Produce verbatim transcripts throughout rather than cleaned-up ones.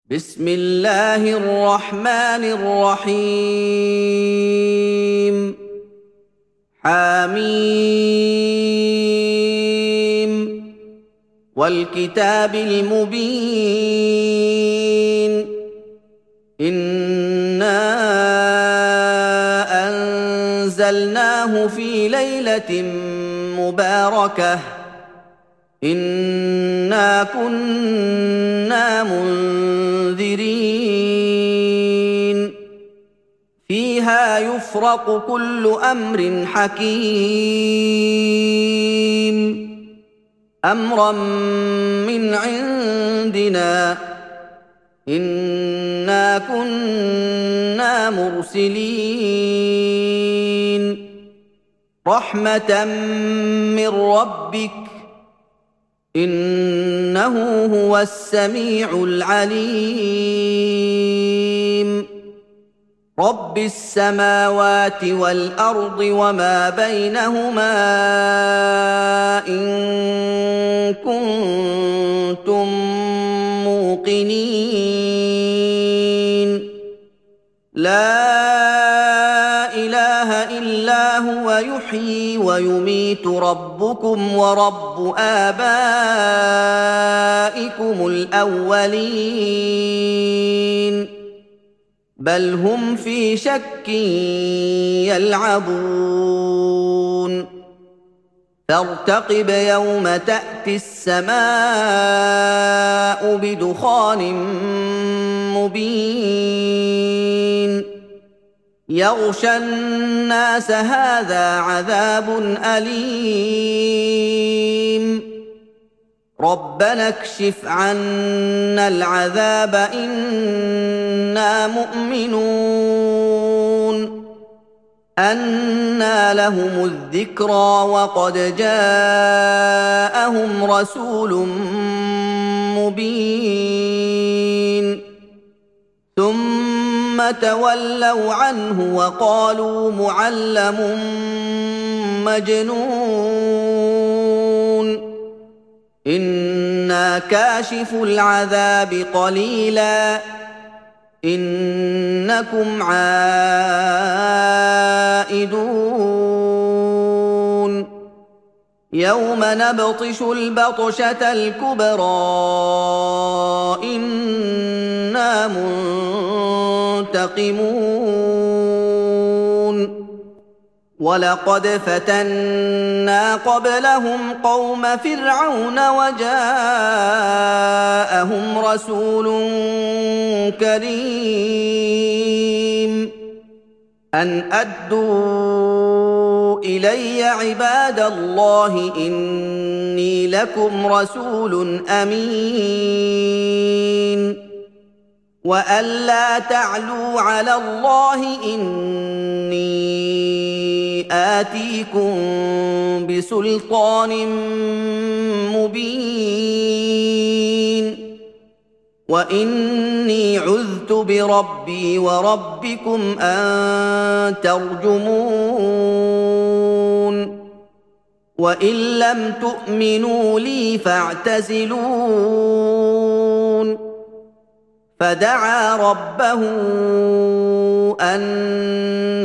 بسم الله الرحمن الرحيم حميم والكتاب المبين إنا أنزلناه في ليلة مباركة إنا كنا منذرين فيها يفرق كل أمر حكيم أمرا من عندنا إنا كنا مرسلين رحمة من ربك إنه هو السميع العليم رب السماوات والأرض وما بينهما إن كنتم موقنين لا إله إلا هو يحيي ويميت ربكم ورب آبائكم الأولين بل هم في شك يلعبون فارتقب يوم تأتي السماء بدخان مبين يغشى الناس هذا عذاب أليم ربنا اكشف عنا العذاب إنا مؤمنون أنى لهم الذكرى وقد جاءهم رسول مبين ثم تولوا عنه وقالوا معلم مجنون إنا كاشف العذاب قليلا إنكم عائدون يوم نبطش البطشة الكبرى إنا منتقمون ولقد فتنا قبلهم قوم فرعون وجاءهم رسول كريم أن أدوا إلي عباد الله إني لكم رسول أمين وألا تعلوا على الله إني آتيكم بسلطان مبين وإني عذت بربي وربكم أن ترجمون وإن لم تؤمنوا لي فاعتزلون فدعا ربه أن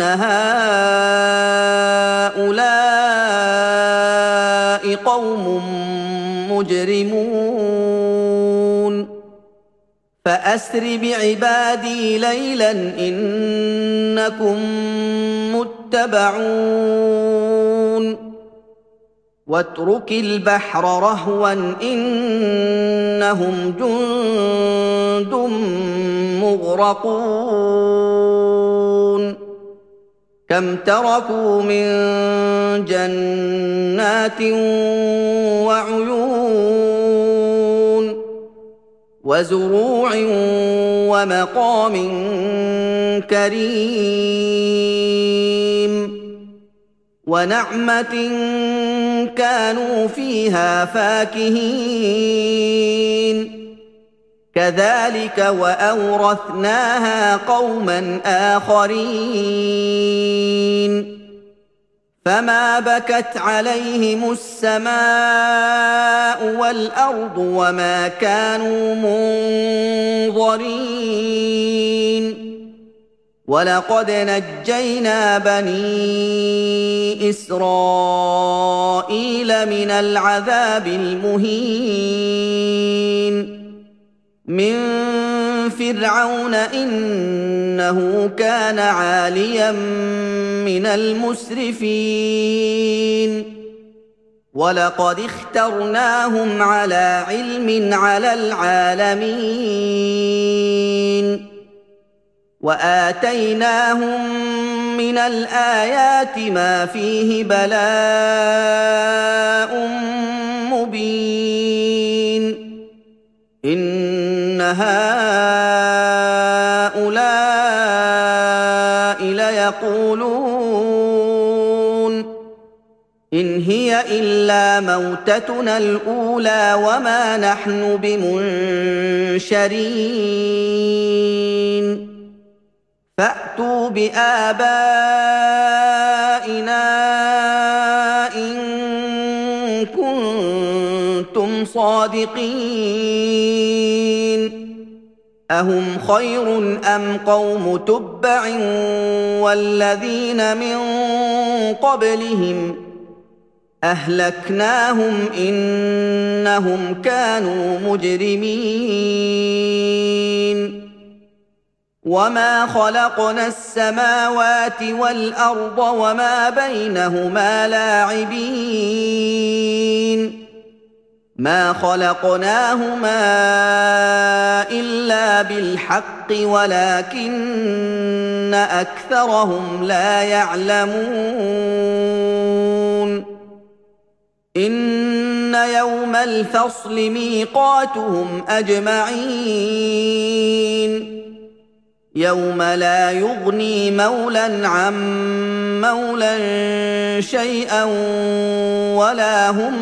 هؤلاء قوم مجرمون فأسر بعبادي ليلا إنكم متبعون واترك البحر رهوا إنهم جند مغرقون كم تركوا من جنات وعيون وزروع ومقام كريم ونعمة كانوا فيها فاكهين كذلك وأورثناها قوما آخرين فما بكت عليهم السماء والأرض وما كانوا مُحْضَرِينَ وَلَقَدْ نَجَّيْنَا بَنِي إِسْرَائِيلَ مِنَ الْعَذَابِ الْمُهِينِ مِنْ فِرْعَوْنَ إِنَّهُ كَانَ عَالِيًا مِنَ الْمُسْرِفِينَ وَلَقَدِ اخْتَرْنَاهُمْ عَلَىٰ عِلْمٍ عَلَى الْعَالَمِينَ وَآتَيْنَاهُم مِّنَ الْآيَاتِ مَا فِيهِ بَلَاءٌ مُّبِينٌ إِنَّ هَٰؤُلَاءِ لَيَقُولُونَ إِنْ هِيَ إِلَّا مَوْتَتُنَا الْأُولَىٰ وَمَا نَحْنُ بِمُنشَرِينَ فَأْتُوا بِآبَائِنَا إِن كُنتُمْ صَادِقِينَ أَهُمْ خَيْرٌ أَمْ قَوْمُ تُبَّعٍ وَالَّذِينَ مِن قَبْلِهِمْ أَهْلَكْنَاهُمْ إِنَّهُمْ كَانُوا مُجْرِمِينَ وَمَا خَلَقْنَا السَّمَاوَاتِ وَالْأَرْضَ وَمَا بَيْنَهُمَا لَاعِبِينَ مَا خَلَقْنَاهُمَا إِلَّا بِالْحَقِّ وَلَكِنَّ أَكْثَرَهُمْ لَا يَعْلَمُونَ إِنَّ يَوْمَ الْفَصْلِ مِيقَاتُهُمْ أَجْمَعِينَ يَوْمَ لَا يُغْنِي مَوْلًى عَن مَّوْلًى شَيْئًا وَلَا هُمْ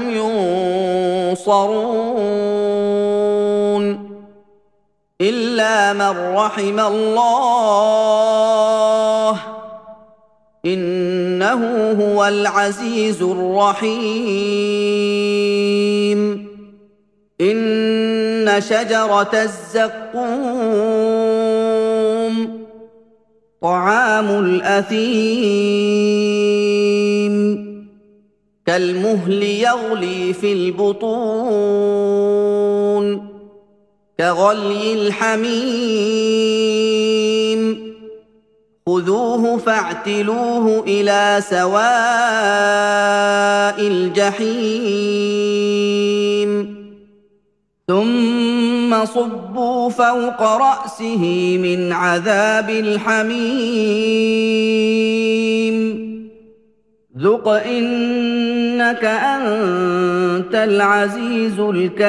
يُنصَرُونَ إِلَّا مَن رَّحِمَ اللَّهُ إِنَّهُ هُوَ الْعَزِيزُ الرَّحِيمُ إِنَّ شَجَرَتَ الزَّقُّومِ طَعَامُ الْأَثِيمِ كَالْمُهْلِ يَغْلِي فِي الْبُطُونِ كَغَلْيِ الْحَمِيمِ خُذُوهُ فَاعْتِلُوهُ إِلَىٰ سَوَاءِ الْجَحِيمِ ثُمَّ صُبُّوا فَوْقَ رَأْسِهِ مِنْ عَذَابِ الْحَمِيمِ ذُقْ إِنَّكَ أَنتَ الْعَزِيزُ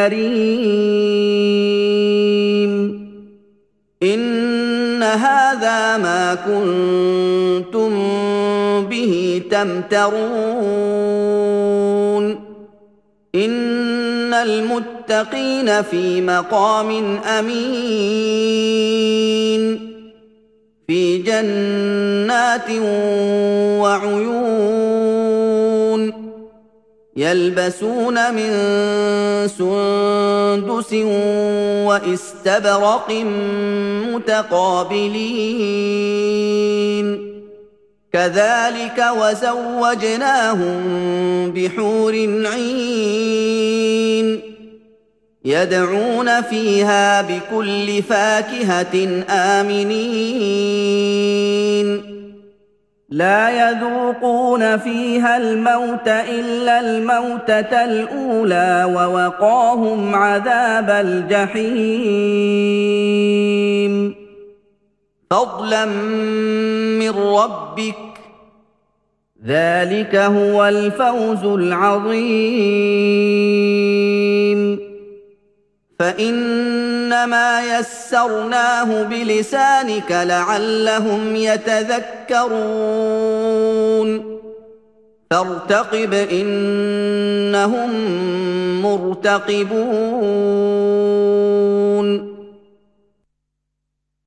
الْكَرِيمُ إِنَّ هَٰذَا مَا كُنتُم بِهِ تَمْتَرُونَ إِنَّ الْمُتَّقِينَ فِي مَقَامٍ أَمِينٍ فِي جَنَّاتٍ وَعُيُونٍ يَلْبَسُونَ مِن سُندُسٍ وَإِسْتَبْرَقٍ مُّتَقَابِلِينَ كَذَٰلِكَ وَزَوَّجْنَاهُم بِحُورٍ عِينٍ يَدْعُونَ فِيهَا بِكُلِّ فَاكِهَةٍ آمِنِينَ لَا يَذُوقُونَ فِيهَا الْمَوْتَ إِلَّا الْمَوْتَةَ الْأُولَىٰ وَوَقَاهُمْ عَذَابَ الْجَحِيمِ فَضْلًا مِّن رَّبِّكَ ذَٰلِكَ هُوَ الْفَوْزُ الْعَظِيمُ فَإِنَّمَا يَسَّرْنَاهُ بِلِسَانِكَ لَعَلَّهُمْ يَتَذَكَّرُونَ فَارْتَقِبْ إِنَّهُم مُّرْتَقِبُونَ